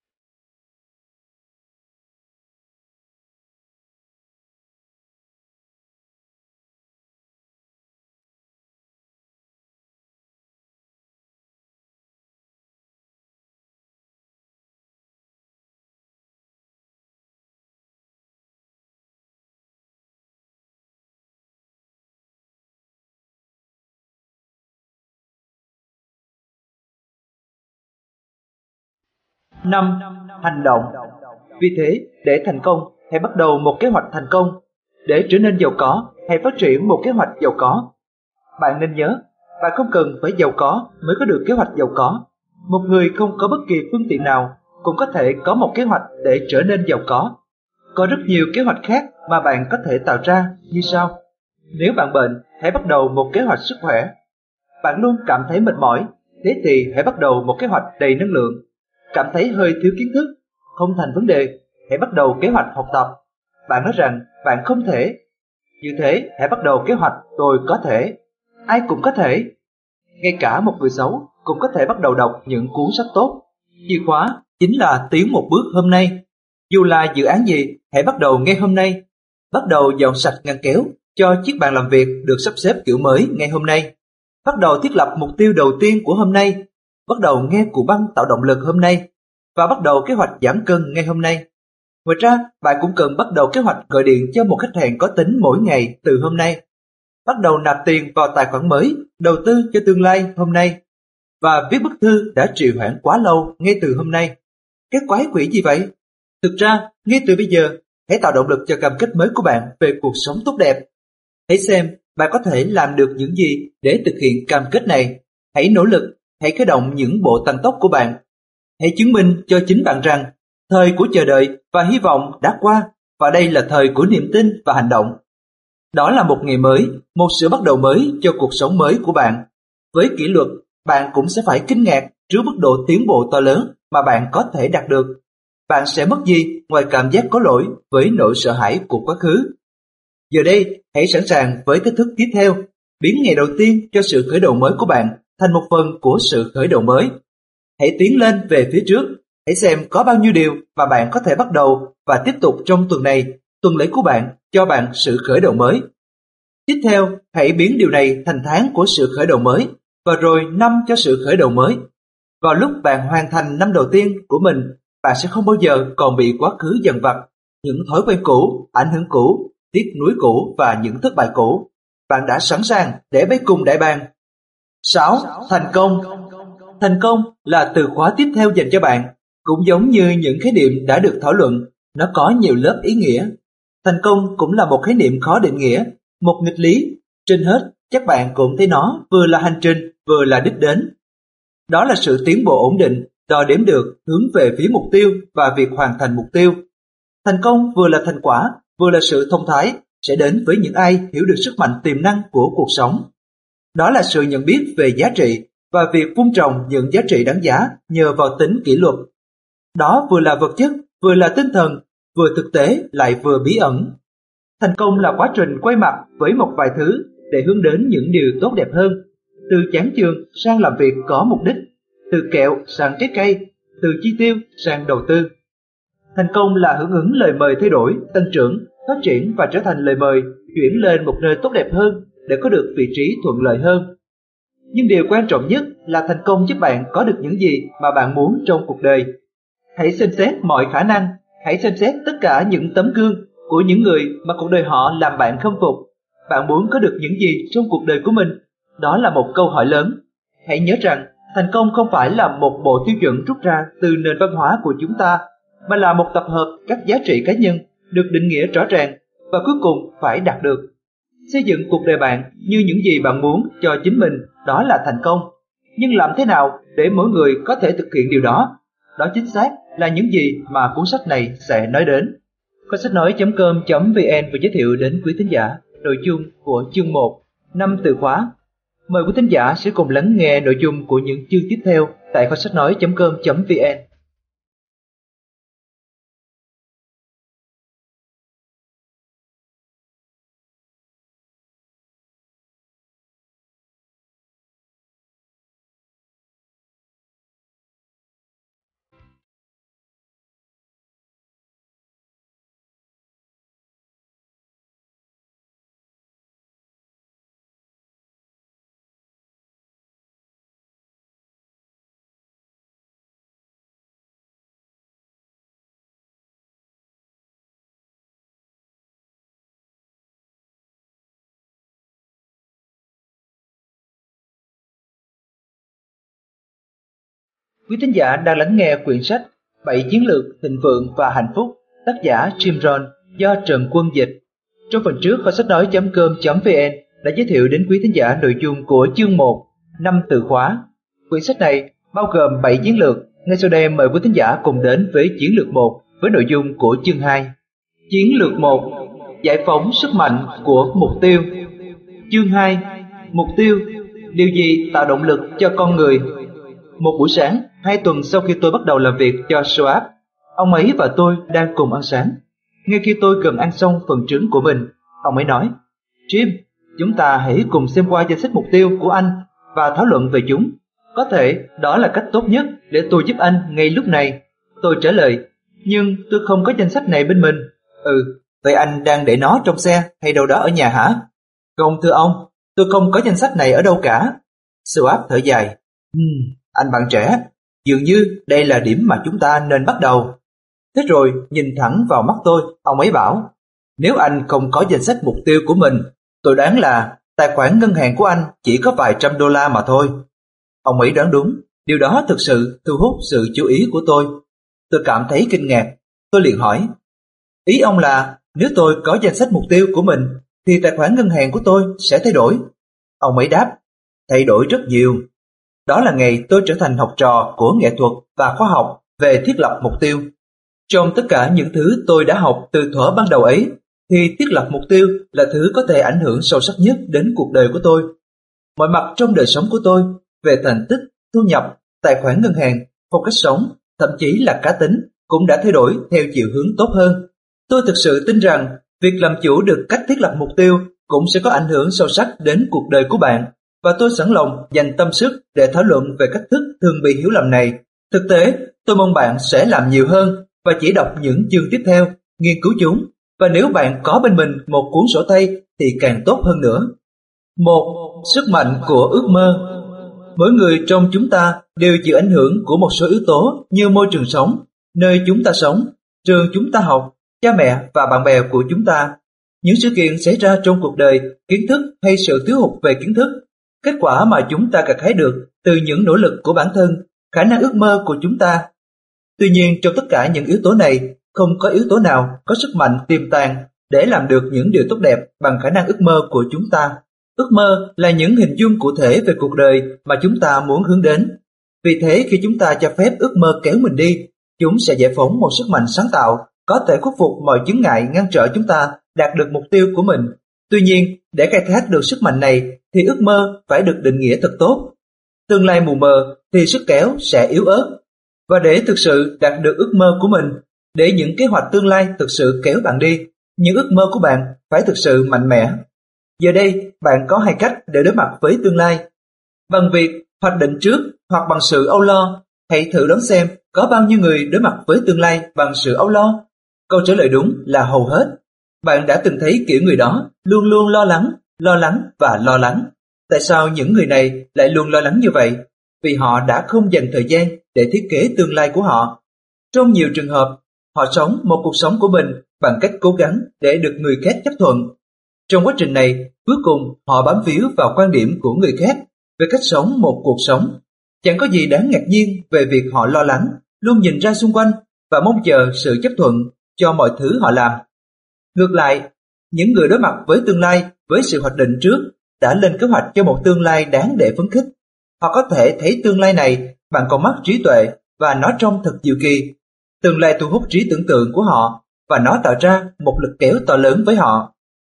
Năm, hành động. Vì thế, để thành công, hãy bắt đầu một kế hoạch thành công. Để trở nên giàu có, hãy phát triển một kế hoạch giàu có. Bạn nên nhớ, bạn không cần phải giàu có mới có được kế hoạch giàu có. Một người không có bất kỳ phương tiện nào cũng có thể có một kế hoạch để trở nên giàu có. Có rất nhiều kế hoạch khác mà bạn có thể tạo ra như sau. Nếu bạn bệnh, hãy bắt đầu một kế hoạch sức khỏe. Bạn luôn cảm thấy mệt mỏi, thế thì hãy bắt đầu một kế hoạch đầy năng lượng. Cảm thấy hơi thiếu kiến thức, không thành vấn đề, hãy bắt đầu kế hoạch học tập. Bạn nói rằng bạn không thể. Như thế, hãy bắt đầu kế hoạch tôi có thể. Ai cũng có thể. Ngay cả một người xấu cũng có thể bắt đầu đọc những cuốn sách tốt. Chìa khóa chính là tiến một bước hôm nay. Dù là dự án gì, hãy bắt đầu ngay hôm nay. Bắt đầu dọn sạch ngăn kéo cho chiếc bàn làm việc được sắp xếp kiểu mới ngay hôm nay. Bắt đầu thiết lập mục tiêu đầu tiên của hôm nay. Bắt đầu nghe cụ băng tạo động lực hôm nay. Và bắt đầu kế hoạch giảm cân ngay hôm nay. Ngoài ra, bạn cũng cần bắt đầu kế hoạch gọi điện cho một khách hàng có tính mỗi ngày từ hôm nay. bắt đầu nạp tiền vào tài khoản mới, đầu tư cho tương lai hôm nay. Và viết bức thư đã trì hoãn quá lâu ngay từ hôm nay. Cái quái quỷ gì vậy? Thực ra, ngay từ bây giờ, hãy tạo động lực cho cam kết mới của bạn về cuộc sống tốt đẹp. Hãy xem bạn có thể làm được những gì để thực hiện cam kết này. Hãy nỗ lực, hãy khởi động những bộ tăng tốc của bạn. Hãy chứng minh cho chính bạn rằng thời của chờ đợi và hy vọng đã qua, và đây là thời của niềm tin và hành động. Đó là một ngày mới, một sự bắt đầu mới cho cuộc sống mới của bạn. Với kỷ luật, bạn cũng sẽ phải kinh ngạc trước mức độ tiến bộ to lớn mà bạn có thể đạt được. Bạn sẽ mất gì ngoài cảm giác có lỗi với nỗi sợ hãi của quá khứ. Giờ đây, hãy sẵn sàng với thách thức tiếp theo, biến ngày đầu tiên cho sự khởi đầu mới của bạn thành một phần của sự khởi đầu mới. Hãy tiến lên về phía trước, hãy xem có bao nhiêu điều mà bạn có thể bắt đầu và tiếp tục trong tuần này, tuần lễ của bạn cho bạn sự khởi đầu mới. Tiếp theo, hãy biến điều này thành tháng của sự khởi đầu mới, và rồi năm cho sự khởi đầu mới. Vào lúc bạn hoàn thành năm đầu tiên của mình, bạn sẽ không bao giờ còn bị quá khứ dằn vặt, những thói quen cũ, ảnh hưởng cũ, tiếc nuối cũ và những thất bại cũ. Bạn đã sẵn sàng để bay cùng đại bàng. 6. Thành công. Thành công là từ khóa tiếp theo dành cho bạn. Cũng giống như những khái niệm đã được thảo luận, nó có nhiều lớp ý nghĩa. Thành công cũng là một khái niệm khó định nghĩa, một nghịch lý. Trên hết, chắc bạn cũng thấy nó vừa là hành trình, vừa là đích đến. Đó là sự tiến bộ ổn định, đo đếm được, hướng về phía mục tiêu và việc hoàn thành mục tiêu. Thành công vừa là thành quả, vừa là sự thông thái, sẽ đến với những ai hiểu được sức mạnh tiềm năng của cuộc sống. Đó là sự nhận biết về giá trị và việc vun trồng những giá trị đáng giá nhờ vào tính kỷ luật. Đó vừa là vật chất, vừa là tinh thần, vừa thực tế lại vừa bí ẩn. Thành công là quá trình quay mặt với một vài thứ để hướng đến những điều tốt đẹp hơn, từ chán chường sang làm việc có mục đích, từ kẹo sang trái cây, từ chi tiêu sang đầu tư. Thành công là hưởng ứng lời mời thay đổi, tăng trưởng, phát triển và trở thành lời mời chuyển lên một nơi tốt đẹp hơn để có được vị trí thuận lợi hơn. Nhưng điều quan trọng nhất là thành công giúp bạn có được những gì mà bạn muốn trong cuộc đời. Hãy xem xét mọi khả năng, hãy xem xét tất cả những tấm gương của những người mà cuộc đời họ làm bạn khâm phục. Bạn muốn có được những gì trong cuộc đời của mình? Đó là một câu hỏi lớn. Hãy nhớ rằng thành công không phải là một bộ tiêu chuẩn rút ra từ nền văn hóa của chúng ta, mà là một tập hợp các giá trị cá nhân được định nghĩa rõ ràng và cuối cùng phải đạt được. Xây dựng cuộc đời bạn như những gì bạn muốn cho chính mình, đó là thành công. Nhưng làm thế nào để mỗi người có thể thực hiện điều đó? Đó chính xác là những gì mà cuốn sách này sẽ nói đến. Kho sách nói.com.vn vừa giới thiệu đến quý thính giả nội dung của chương 1, 5 từ khóa. Mời quý thính giả sẽ cùng lắng nghe nội dung của những chương tiếp theo tại kho sách nói.com.vn. Quý thính giả đang lắng nghe quyển sách 7 chiến lược thịnh vượng và hạnh phúc, tác giả Jim Rohn do Trần Quân dịch. Trong phần trước, kho sách nói.com.vn đã giới thiệu đến quý thính giả nội dung của chương 1, 5 từ khóa. Quyển sách này bao gồm 7 chiến lược. Ngay sau đây mời quý thính giả cùng đến với chiến lược 1 với nội dung của chương 2. Chiến lược 1: giải phóng sức mạnh của mục tiêu. Chương 2: mục tiêu. Điều gì tạo động lực cho con người? Một buổi sáng, 2 tuần sau khi tôi bắt đầu làm việc cho Schwab, ông ấy và tôi đang cùng ăn sáng. Ngay khi tôi gần ăn xong phần trứng của mình, ông ấy nói: Jim, chúng ta hãy cùng xem qua danh sách mục tiêu của anh và thảo luận về chúng. Có thể đó là cách tốt nhất để tôi giúp anh ngay lúc này. Tôi trả lời: nhưng tôi không có danh sách này bên mình. Vậy anh đang để nó trong xe hay đâu đó ở nhà hả? Không thưa ông, tôi không có danh sách này ở đâu cả. Schwab thở dài: anh bạn trẻ, dường như đây là điểm mà chúng ta nên bắt đầu. Thế rồi nhìn thẳng vào mắt tôi, ông ấy bảo: nếu anh không có danh sách mục tiêu của mình, tôi đoán là Tài khoản ngân hàng của anh chỉ có vài trăm đô la mà thôi. Ông ấy đoán đúng, điều đó thực sự thu hút sự chú ý của tôi. Tôi cảm thấy kinh ngạc, tôi liền hỏi, ý ông là nếu tôi có danh sách mục tiêu của mình thì tài khoản ngân hàng của tôi sẽ thay đổi? Ông ấy đáp, thay đổi rất nhiều. Đó là ngày tôi trở thành học trò của nghệ thuật và khoa học về thiết lập mục tiêu. Trong tất cả những thứ tôi đã học từ thuở ban đầu ấy, thì thiết lập mục tiêu là thứ có thể ảnh hưởng sâu sắc nhất đến cuộc đời của tôi. Mọi mặt trong đời sống của tôi, về thành tích, thu nhập, tài khoản ngân hàng, phong cách sống, thậm chí là cá tính, cũng đã thay đổi theo chiều hướng tốt hơn. Tôi thực sự tin rằng việc làm chủ được cách thiết lập mục tiêu cũng sẽ có ảnh hưởng sâu sắc đến cuộc đời của bạn, và tôi sẵn lòng dành tâm sức để thảo luận về cách thức thường bị hiểu lầm này. Thực tế, tôi mong bạn sẽ làm nhiều hơn và chỉ đọc những chương tiếp theo, nghiên cứu chúng, và nếu bạn có bên mình một cuốn sổ tay thì càng tốt hơn nữa. 1. Sức mạnh của ước mơ. Mỗi người trong chúng ta đều chịu ảnh hưởng của một số yếu tố như môi trường sống, nơi chúng ta sống, trường chúng ta học, cha mẹ và bạn bè của chúng ta, những sự kiện xảy ra trong cuộc đời, kiến thức hay sự thiếu hụt về kiến thức, kết quả mà chúng ta gặt hái được từ những nỗ lực của bản thân, khả năng ước mơ của chúng ta. Tuy nhiên, trong tất cả những yếu tố này, không có yếu tố nào có sức mạnh tiềm tàng để làm được những điều tốt đẹp bằng khả năng ước mơ của chúng ta. Ước mơ là những hình dung cụ thể về cuộc đời mà chúng ta muốn hướng đến. Vì thế, khi chúng ta cho phép ước mơ kéo mình đi, chúng sẽ giải phóng một sức mạnh sáng tạo có thể khắc phục mọi chướng ngại ngăn trở chúng ta đạt được mục tiêu của mình. Tuy nhiên, để khai thác được sức mạnh này thì ước mơ phải được định nghĩa thật tốt. Tương lai mù mờ thì sức kéo sẽ yếu ớt. Và để thực sự đạt được ước mơ của mình, để những kế hoạch tương lai thực sự kéo bạn đi, những ước mơ của bạn phải thực sự mạnh mẽ. Giờ đây, bạn có hai cách để đối mặt với tương lai. Bằng việc hoạch định trước hoặc bằng sự âu lo. Hãy thử đoán xem có bao nhiêu người đối mặt với tương lai bằng sự âu lo. Câu trả lời đúng là hầu hết. Bạn đã từng thấy kiểu người đó luôn luôn lo lắng và lo lắng. Tại sao những người này lại luôn lo lắng như vậy? Vì họ đã không dành thời gian để thiết kế tương lai của họ. Trong nhiều trường hợp, họ sống một cuộc sống của mình bằng cách cố gắng để được người khác chấp thuận. Trong quá trình này, cuối cùng họ bám víu vào quan điểm của người khác về cách sống một cuộc sống. Chẳng có gì đáng ngạc nhiên về việc họ lo lắng, luôn nhìn ra xung quanh và mong chờ sự chấp thuận cho mọi thứ họ làm. Ngược lại, những người đối mặt với tương lai với sự hoạch định trước đã lên kế hoạch cho một tương lai đáng để phấn khích. Họ có thể thấy tương lai này bằng con mắt trí tuệ và nó trông thật diệu kỳ. Tương lai thu hút trí tưởng tượng của họ và nó tạo ra một lực kéo to lớn với họ.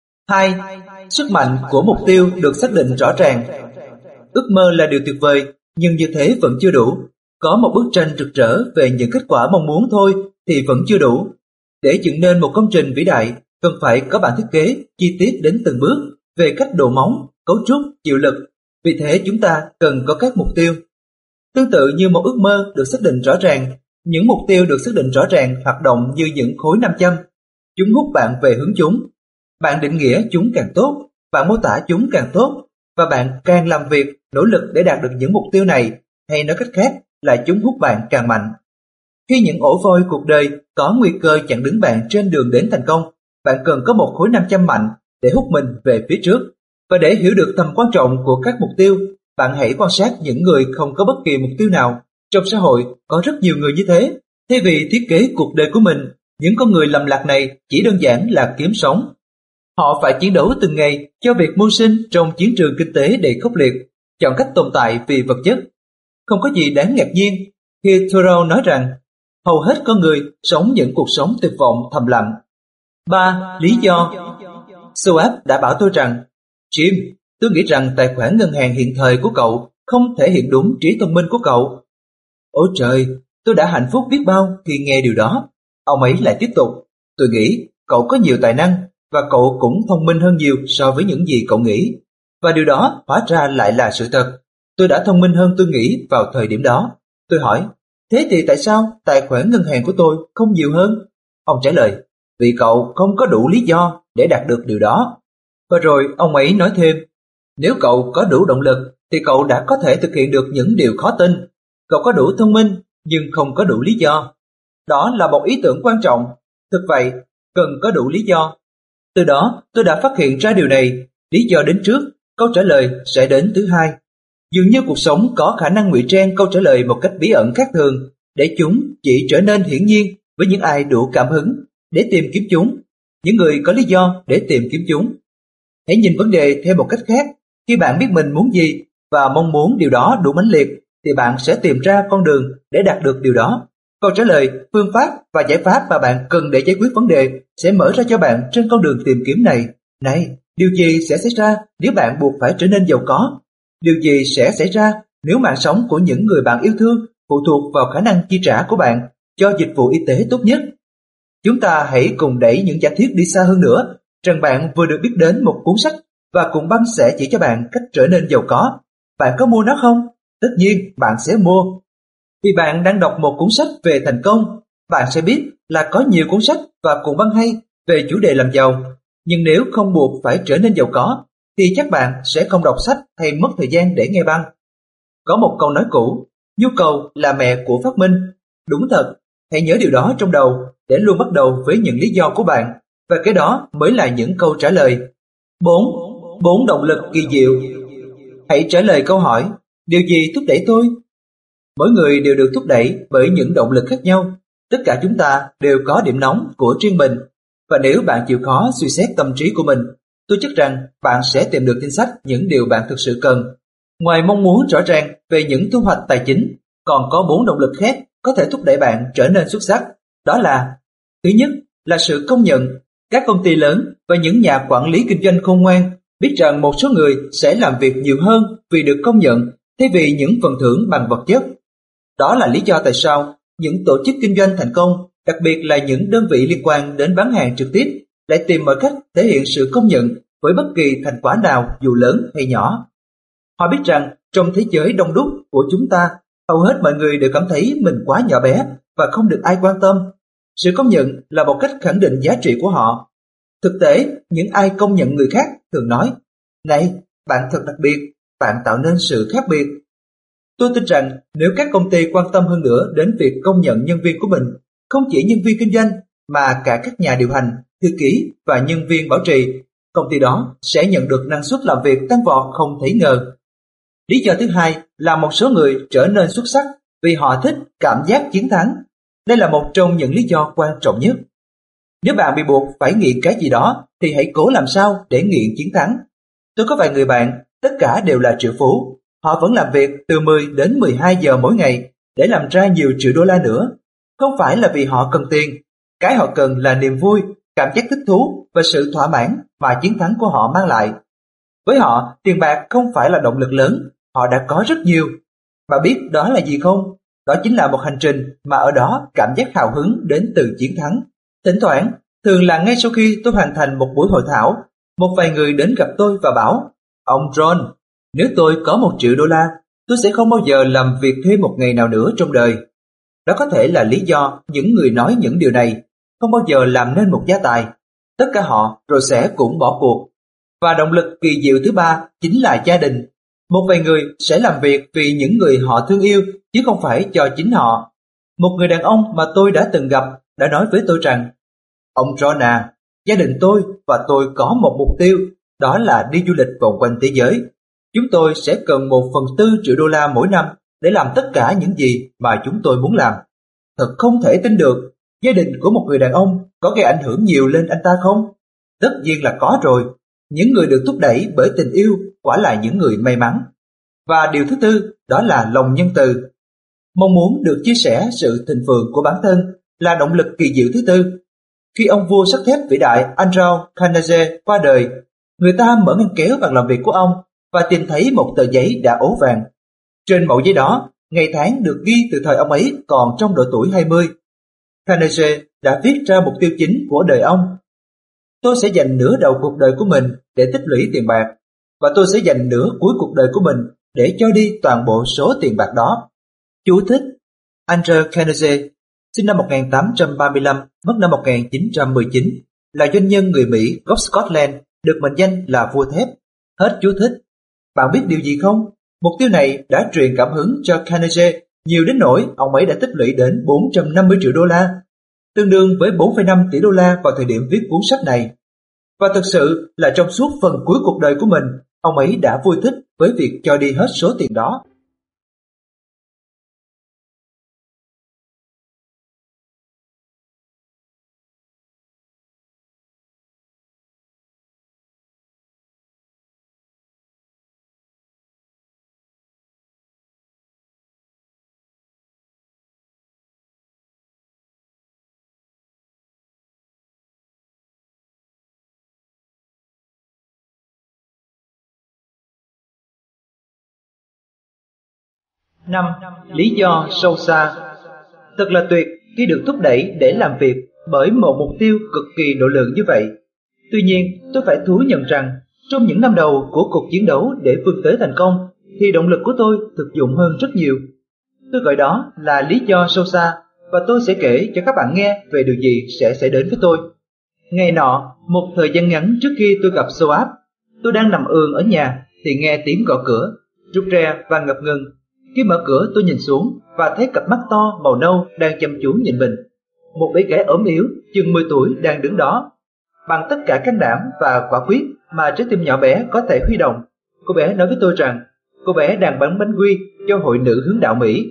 2. Sức mạnh của mục tiêu được xác định rõ ràng. Ước mơ là điều tuyệt vời, nhưng như thế vẫn chưa đủ. Có một bức tranh rực rỡ về những kết quả mong muốn thôi thì vẫn chưa đủ. Để dựng nên một công trình vĩ đại, cần phải có bản thiết kế chi tiết đến từng bước về cách độ móng, cấu trúc, chịu lực. Vì thế chúng ta cần có các mục tiêu. Tương tự như một ước mơ được xác định rõ ràng, những mục tiêu được xác định rõ ràng hoạt động như những khối nam châm. Chúng hút bạn về hướng chúng. Bạn định nghĩa chúng càng tốt, bạn mô tả chúng càng tốt, và bạn càng làm việc, nỗ lực để đạt được những mục tiêu này, hay nói cách khác là chúng hút bạn càng mạnh. Khi những ổ voi cuộc đời có nguy cơ chặn đứng bạn trên đường đến thành công, bạn cần có một khối nam châm mạnh để hút mình về phía trước. Và để hiểu được tầm quan trọng của các mục tiêu, bạn hãy quan sát những người không có bất kỳ mục tiêu nào. Trong xã hội có rất nhiều người như thế. Thay vì thiết kế cuộc đời của mình, những con người lầm lạc này chỉ đơn giản là kiếm sống. Họ phải chiến đấu từng ngày cho việc mưu sinh trong chiến trường kinh tế đầy khốc liệt, chọn cách tồn tại vì vật chất. Không có gì đáng ngạc nhiên khi Thoreau nói rằng hầu hết con người sống những cuộc sống tuyệt vọng thầm lặng. 3. Lý do. Schwab đã bảo tôi rằng, Jim, tôi nghĩ rằng tài khoản ngân hàng hiện thời của cậu không thể hiện đúng trí thông minh của cậu. Ôi trời, tôi đã hạnh phúc biết bao khi nghe điều đó. Ông ấy lại tiếp tục, tôi nghĩ cậu có nhiều tài năng và cậu cũng thông minh hơn nhiều so với những gì cậu nghĩ. Và điều đó hóa ra lại là sự thật. Tôi đã thông minh hơn tôi nghĩ vào thời điểm đó. Tôi hỏi, thế thì tại sao tài khoản ngân hàng của tôi không nhiều hơn? Ông trả lời, vì cậu không có đủ lý do để đạt được điều đó. Và rồi ông ấy nói thêm, nếu cậu có đủ động lực thì cậu đã có thể thực hiện được những điều khó tin. Cậu có đủ thông minh nhưng không có đủ lý do. Đó là một ý tưởng quan trọng. Thực vậy, cần có đủ lý do. Từ đó tôi đã phát hiện ra điều này. Lý do đến trước, câu trả lời sẽ đến thứ hai. Dường như cuộc sống có khả năng ngụy trang câu trả lời một cách bí ẩn khác thường, để chúng chỉ trở nên hiển nhiên với những ai đủ cảm hứng để tìm kiếm chúng, những người có lý do để tìm kiếm chúng. Hãy nhìn vấn đề theo một cách khác. Khi bạn biết mình muốn gì và mong muốn điều đó đủ mãnh liệt, thì bạn sẽ tìm ra con đường để đạt được điều đó. Câu trả lời, phương pháp và giải pháp mà bạn cần để giải quyết vấn đề sẽ mở ra cho bạn trên con đường tìm kiếm này. Này, điều gì sẽ xảy ra nếu bạn buộc phải trở nên giàu có? Điều gì sẽ xảy ra nếu mạng sống của những người bạn yêu thương phụ thuộc vào khả năng chi trả của bạn cho dịch vụ y tế tốt nhất? Chúng ta hãy cùng đẩy những giả thuyết đi xa hơn nữa, rằng bạn vừa được biết đến một cuốn sách và cuộn băng sẽ chỉ cho bạn cách trở nên giàu có. Bạn có mua nó không? Tất nhiên bạn sẽ mua. Vì bạn đang đọc một cuốn sách về thành công, bạn sẽ biết là có nhiều cuốn sách và cuộn băng hay về chủ đề làm giàu. Nhưng nếu không buộc phải trở nên giàu có, thì chắc bạn sẽ không đọc sách hay mất thời gian để nghe băng. Có một câu nói cũ, nhu cầu là mẹ của phát minh. Đúng thật, hãy nhớ điều đó trong đầu để luôn bắt đầu với những lý do của bạn, và cái đó mới là những câu trả lời. 4. 4 động lực kỳ diệu. Hãy trả lời câu hỏi, điều gì thúc đẩy tôi? Mỗi người đều được thúc đẩy bởi những động lực khác nhau. Tất cả chúng ta đều có điểm nóng của riêng mình, và nếu bạn chịu khó suy xét tâm trí của mình, tôi chắc rằng bạn sẽ tìm được danh sách những điều bạn thực sự cần. Ngoài mong muốn rõ ràng về những thu hoạch tài chính, còn có 4 động lực khác có thể thúc đẩy bạn trở nên xuất sắc. Đó là: thứ nhất là sự công nhận. Các công ty lớn và những nhà quản lý kinh doanh khôn ngoan biết rằng một số người sẽ làm việc nhiều hơn vì được công nhận thay vì những phần thưởng bằng vật chất. Đó là lý do tại sao những tổ chức kinh doanh thành công, đặc biệt là những đơn vị liên quan đến bán hàng trực tiếp, lại tìm mọi cách thể hiện sự công nhận với bất kỳ thành quả nào dù lớn hay nhỏ. Họ biết rằng trong thế giới đông đúc của chúng ta, hầu hết mọi người đều cảm thấy mình quá nhỏ bé và không được ai quan tâm. Sự công nhận là một cách khẳng định giá trị của họ. Thực tế, những ai công nhận người khác thường nói: "Này, bạn thật đặc biệt, bạn tạo nên sự khác biệt." Tôi tin rằng nếu các công ty quan tâm hơn nữa đến việc công nhận nhân viên của mình, không chỉ nhân viên kinh doanh mà cả các nhà điều hành, thư ký và nhân viên bảo trì, công ty đó sẽ nhận được năng suất làm việc tăng vọt không thể ngờ. Lý do thứ hai là một số người trở nên xuất sắc vì họ thích cảm giác chiến thắng. Đây là một trong những lý do quan trọng nhất. Nếu bạn bị buộc phải nghiện cái gì đó, thì hãy cố làm sao để nghiện chiến thắng. Tôi có vài người bạn, tất cả đều là triệu phú. Họ vẫn làm việc từ 10 đến 12 giờ mỗi ngày để làm ra nhiều triệu đô la nữa. Không phải là vì họ cần tiền. Cái họ cần là niềm vui, cảm giác thích thú và sự thỏa mãn mà chiến thắng của họ mang lại. Với họ, tiền bạc không phải là động lực lớn, họ đã có rất nhiều. Bạn biết đó là gì không? Đó chính là một hành trình mà ở đó cảm giác hào hứng đến từ chiến thắng. Thỉnh thoảng, thường là ngay sau khi tôi hoàn thành một buổi hội thảo, một vài người đến gặp tôi và bảo: "Ông John, nếu tôi có 1 triệu đô la, tôi sẽ không bao giờ làm việc thêm một ngày nào nữa trong đời." Đó có thể là lý do những người nói những điều này không bao giờ làm nên một gia tài. Tất cả họ rồi sẽ cũng bỏ cuộc. Và động lực kỳ diệu thứ ba chính là gia đình. Một vài người sẽ làm việc vì những người họ thương yêu chứ không phải cho chính họ. Một người đàn ông mà tôi đã từng gặp đã nói với tôi rằng: "Ông John à, gia đình tôi và tôi có một mục tiêu, đó là đi du lịch vòng quanh thế giới. Chúng tôi sẽ cần 1/4 triệu đô la mỗi năm để làm tất cả những gì mà chúng tôi muốn làm." Thật không thể tin được, gia đình của một người đàn ông có gây ảnh hưởng nhiều lên anh ta không? Tất nhiên là có rồi. Những người được thúc đẩy bởi tình yêu quả là những người may mắn. Và điều thứ tư, đó là lòng nhân từ. Mong muốn được chia sẻ sự thịnh vượng của bản thân là động lực kỳ diệu thứ tư. Khi ông vua sắt thép vĩ đại Andrew Carnegie qua đời, người ta mở ngăn kéo bàn làm việc của ông và tìm thấy một tờ giấy đã ố vàng. Trên mẩu giấy đó, ngày tháng được ghi từ thời ông ấy còn trong độ tuổi 20. Carnegie đã viết ra mục tiêu chính của đời ông: "Tôi sẽ dành nửa đầu cuộc đời của mình để tích lũy tiền bạc, và tôi sẽ dành nửa cuối cuộc đời của mình để cho đi toàn bộ số tiền bạc đó." Chú thích: Andrew Carnegie, sinh năm 1835, mất năm 1919, là doanh nhân người Mỹ gốc Scotland, được mệnh danh là vua thép. Hết chú thích. Bạn biết điều gì không? Mục tiêu này đã truyền cảm hứng cho Carnegie nhiều đến nỗi ông ấy đã tích lũy đến 450 triệu đô la, tương đương với 4,5 tỷ đô la vào thời điểm viết cuốn sách này. Và thực sự là trong suốt phần cuối cuộc đời của mình, Ông ấy đã vui thích với việc cho đi hết số tiền đó. Năm, lý do sâu xa. Thật là tuyệt khi được thúc đẩy để làm việc bởi một mục tiêu cực kỳ độ lượng như vậy. Tuy nhiên, tôi phải thú nhận rằng trong những năm đầu của cuộc chiến đấu để vươn tới thành công thì động lực của tôi thực dụng hơn rất nhiều. Tôi gọi đó là lý do sâu xa, và tôi sẽ kể cho các bạn nghe về điều gì sẽ xảy đến với tôi. Ngày nọ, một thời gian ngắn trước khi tôi gặp Soap, tôi đang nằm ườn ở nhà thì nghe tiếng gõ cửa, rụt rè và ngập ngừng. Khi mở cửa, tôi nhìn xuống và thấy cặp mắt to màu nâu đang chăm chú nhìn mình. Một bé gái ốm yếu, chừng 10 tuổi đang đứng đó. Bằng tất cả can đảm và quả quyết mà trái tim nhỏ bé có thể huy động, cô bé nói với tôi rằng cô bé đang bán bánh quy cho hội nữ hướng đạo Mỹ.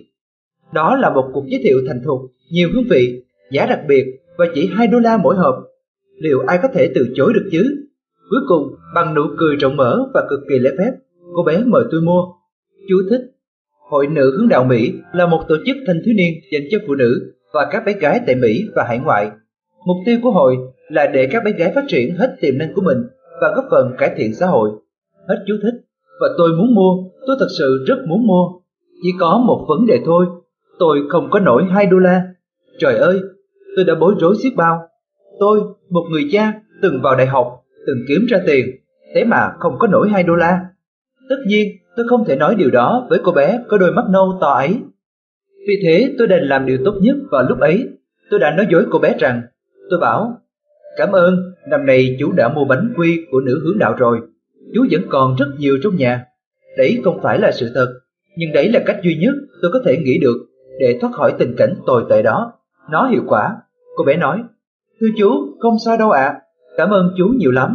Đó là một cuộc giới thiệu thành thục, nhiều hương vị, giá đặc biệt và chỉ $2 mỗi hộp. Liệu ai có thể từ chối được chứ? Cuối cùng, bằng nụ cười rộng mở và cực kỳ lễ phép, cô bé mời tôi mua. Chú thích: Hội nữ hướng đạo Mỹ là một tổ chức thanh thiếu niên dành cho phụ nữ và các bé gái tại Mỹ và hải ngoại. Mục tiêu của hội là để các bé gái phát triển hết tiềm năng của mình và góp phần cải thiện xã hội. Hết chú thích. Và tôi muốn mua, tôi thật sự rất muốn mua. Chỉ có một vấn đề thôi, tôi không có nổi $2. Trời ơi, tôi đã bối rối xiết bao. Tôi, một người cha từng vào đại học, từng kiếm ra tiền, thế mà không có nổi $2. Tất nhiên, tôi không thể nói điều đó với cô bé có đôi mắt nâu to ấy. Vì thế tôi đành làm điều tốt nhất vào lúc ấy. Tôi đã nói dối cô bé rằng, tôi bảo, cảm ơn, năm nay chú đã mua bánh quy của nữ hướng đạo rồi. Chú vẫn còn rất nhiều trong nhà. Đấy không phải là sự thật, nhưng đấy là cách duy nhất tôi có thể nghĩ được để thoát khỏi tình cảnh tồi tệ đó. Nó hiệu quả. Cô bé nói, thưa chú, không sao đâu ạ. Cảm ơn chú nhiều lắm.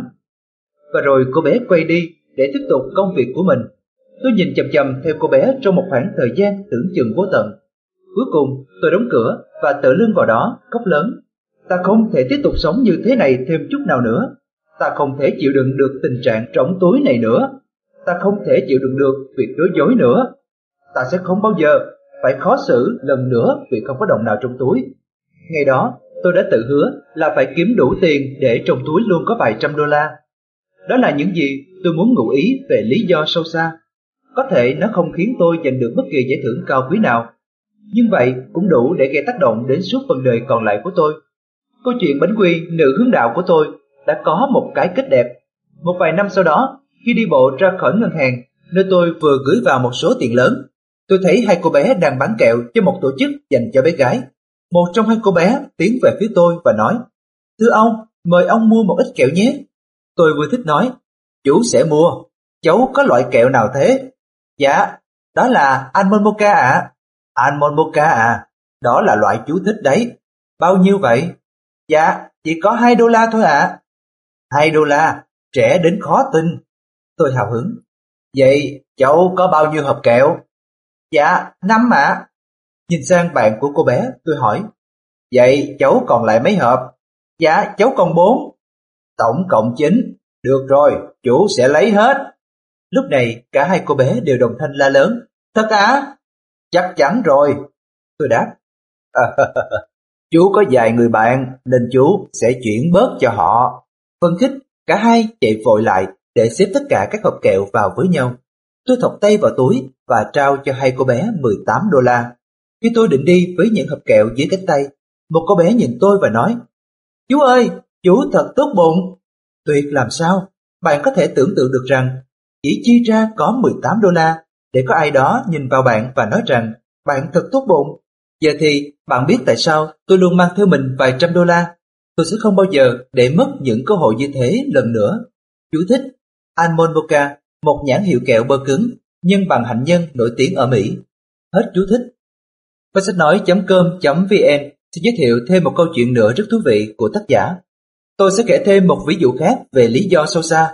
Và rồi cô bé quay đi để tiếp tục công việc của mình. Tôi nhìn chằm chằm theo cô bé trong một khoảng thời gian tưởng chừng vô tận. Cuối cùng tôi đóng cửa và tựa lưng vào đó khóc lớn. Ta không thể tiếp tục sống như thế này thêm chút nào nữa. Ta không thể chịu đựng được tình trạng trống túi này nữa. Ta không thể chịu đựng được việc nói dối nữa. Ta sẽ không bao giờ phải khó xử lần nữa vì không có đồng nào trong túi. Ngày đó tôi đã tự hứa là phải kiếm đủ tiền để trong túi luôn có vài $100. Đó là những gì tôi muốn ngụ ý về lý do sâu xa. Có thể nó không khiến tôi giành được bất kỳ giải thưởng cao quý nào, nhưng vậy cũng đủ để gây tác động đến suốt phần đời còn lại của tôi. Câu chuyện bánh quy nữ hướng đạo của tôi đã có một cái kết đẹp. Một vài năm sau đó, khi đi bộ ra khỏi ngân hàng, nơi tôi vừa gửi vào một số tiền lớn, tôi thấy hai cô bé đang bán kẹo cho một tổ chức dành cho bé gái. Một trong hai cô bé tiến về phía tôi và nói, thưa ông, mời ông mua một ít kẹo nhé. Tôi vừa thích nói, chú sẽ mua. Cháu có loại kẹo nào thế? Dạ, đó là Almond Mocha ạ. Almond Mocha à, đó là loại chú thích đấy. Bao nhiêu vậy? Dạ, chỉ có $2 thôi ạ. $2, trẻ đến khó tin. Tôi hào hứng. Vậy cháu có bao nhiêu hộp kẹo? Dạ, 5 ạ. Nhìn sang bạn của cô bé, tôi hỏi, vậy cháu còn lại mấy hộp? Dạ, cháu còn 4. Tổng cộng 9. Được rồi, chú sẽ lấy hết. Lúc này cả hai cô bé đều đồng thanh la lớn, thật á? Chắc chắn rồi. Tôi đáp, chú có vài người bạn nên chú sẽ chuyển bớt cho họ. Phân khích, cả hai chạy vội lại để xếp tất cả các hộp kẹo vào với nhau. Tôi thọc tay vào túi và trao cho hai cô bé $18. Khi tôi định đi với những hộp kẹo dưới cánh tay, một cô bé nhìn tôi và nói, chú ơi, chú thật tốt bụng. Tuyệt làm sao? Bạn có thể tưởng tượng được rằng chỉ chi ra có $18 để có ai đó nhìn vào bạn và nói rằng bạn thật tốt bụng. Giờ thì bạn biết tại sao tôi luôn mang theo mình vài $100. Tôi sẽ không bao giờ để mất những cơ hội như thế lần nữa. Chú thích: Almond Mocha, một nhãn hiệu kẹo bơ cứng nhân bằng hạnh nhân nổi tiếng ở Mỹ. Hết chú thích. Và sách nói.com.vn sẽ giới thiệu thêm một câu chuyện nữa rất thú vị của tác giả. Tôi sẽ kể thêm một ví dụ khác về lý do sâu xa.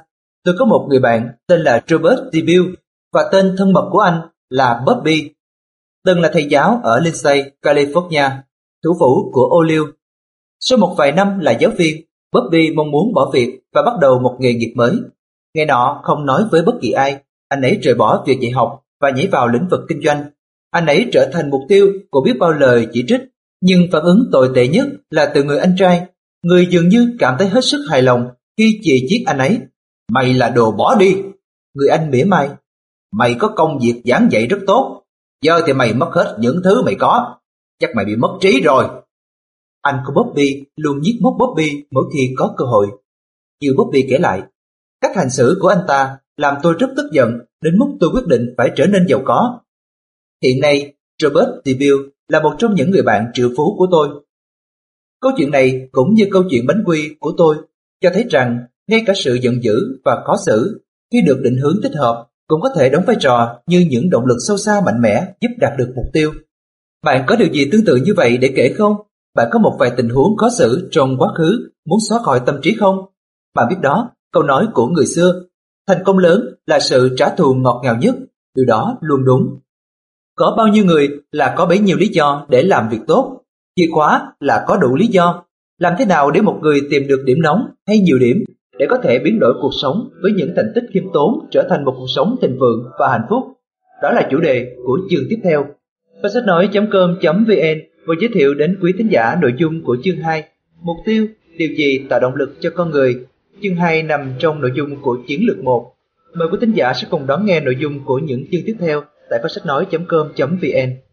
Tôi có một người bạn tên là Robert DeVille và tên thân mật của anh là Bobby. Từng là thầy giáo ở Lindsay, California, thủ phủ của ô liu. Sau một vài năm là giáo viên, Bobby mong muốn bỏ việc và bắt đầu một nghề nghiệp mới. Ngày nọ không nói với bất kỳ ai, anh ấy rời bỏ việc dạy học và nhảy vào lĩnh vực kinh doanh. Anh ấy trở thành mục tiêu của biết bao lời chỉ trích, nhưng phản ứng tồi tệ nhất là từ người anh trai, người dường như cảm thấy hết sức hài lòng khi chì chiết anh ấy. Mày là đồ bỏ đi. Người anh mỉa mai. Mày có công việc giảng dạy rất tốt, giờ thì mày mất hết những thứ mày có. Chắc mày bị mất trí rồi. Anh của Bobby luôn nhiếc móc Bobby mỗi khi có cơ hội. Như Bobby kể lại, cách hành xử của anh ta làm tôi rất tức giận đến mức tôi quyết định phải trở nên giàu có. Hiện nay, Robert DeVille là một trong những người bạn triệu phú của tôi. Câu chuyện này cũng như câu chuyện bánh quy của tôi cho thấy rằng ngay cả sự giận dữ và khó xử khi được định hướng thích hợp cũng có thể đóng vai trò như những động lực sâu xa mạnh mẽ giúp đạt được mục tiêu. Bạn có điều gì tương tự như vậy để kể không? Bạn có một vài tình huống khó xử trong quá khứ muốn xóa khỏi tâm trí không? Bạn biết đó, câu nói của người xưa, thành công lớn là sự trả thù ngọt ngào nhất, điều đó luôn đúng. Có bao nhiêu người là có bấy nhiêu lý do để làm việc tốt, chìa khóa là có đủ lý do. Làm thế nào để một người tìm được điểm nóng hay nhiều điểm để có thể biến đổi cuộc sống với những thành tích khiêm tốn trở thành một cuộc sống thịnh vượng và hạnh phúc? Đó là chủ đề của chương tiếp theo. Và sách nói.com.vn vừa giới thiệu đến quý thính giả nội dung của chương 2, mục tiêu, điều gì tạo động lực cho con người. Chương 2 nằm trong nội dung của chiến lược 1. Mời quý thính giả sẽ cùng đón nghe nội dung của những chương tiếp theo tại sách nói.com.vn.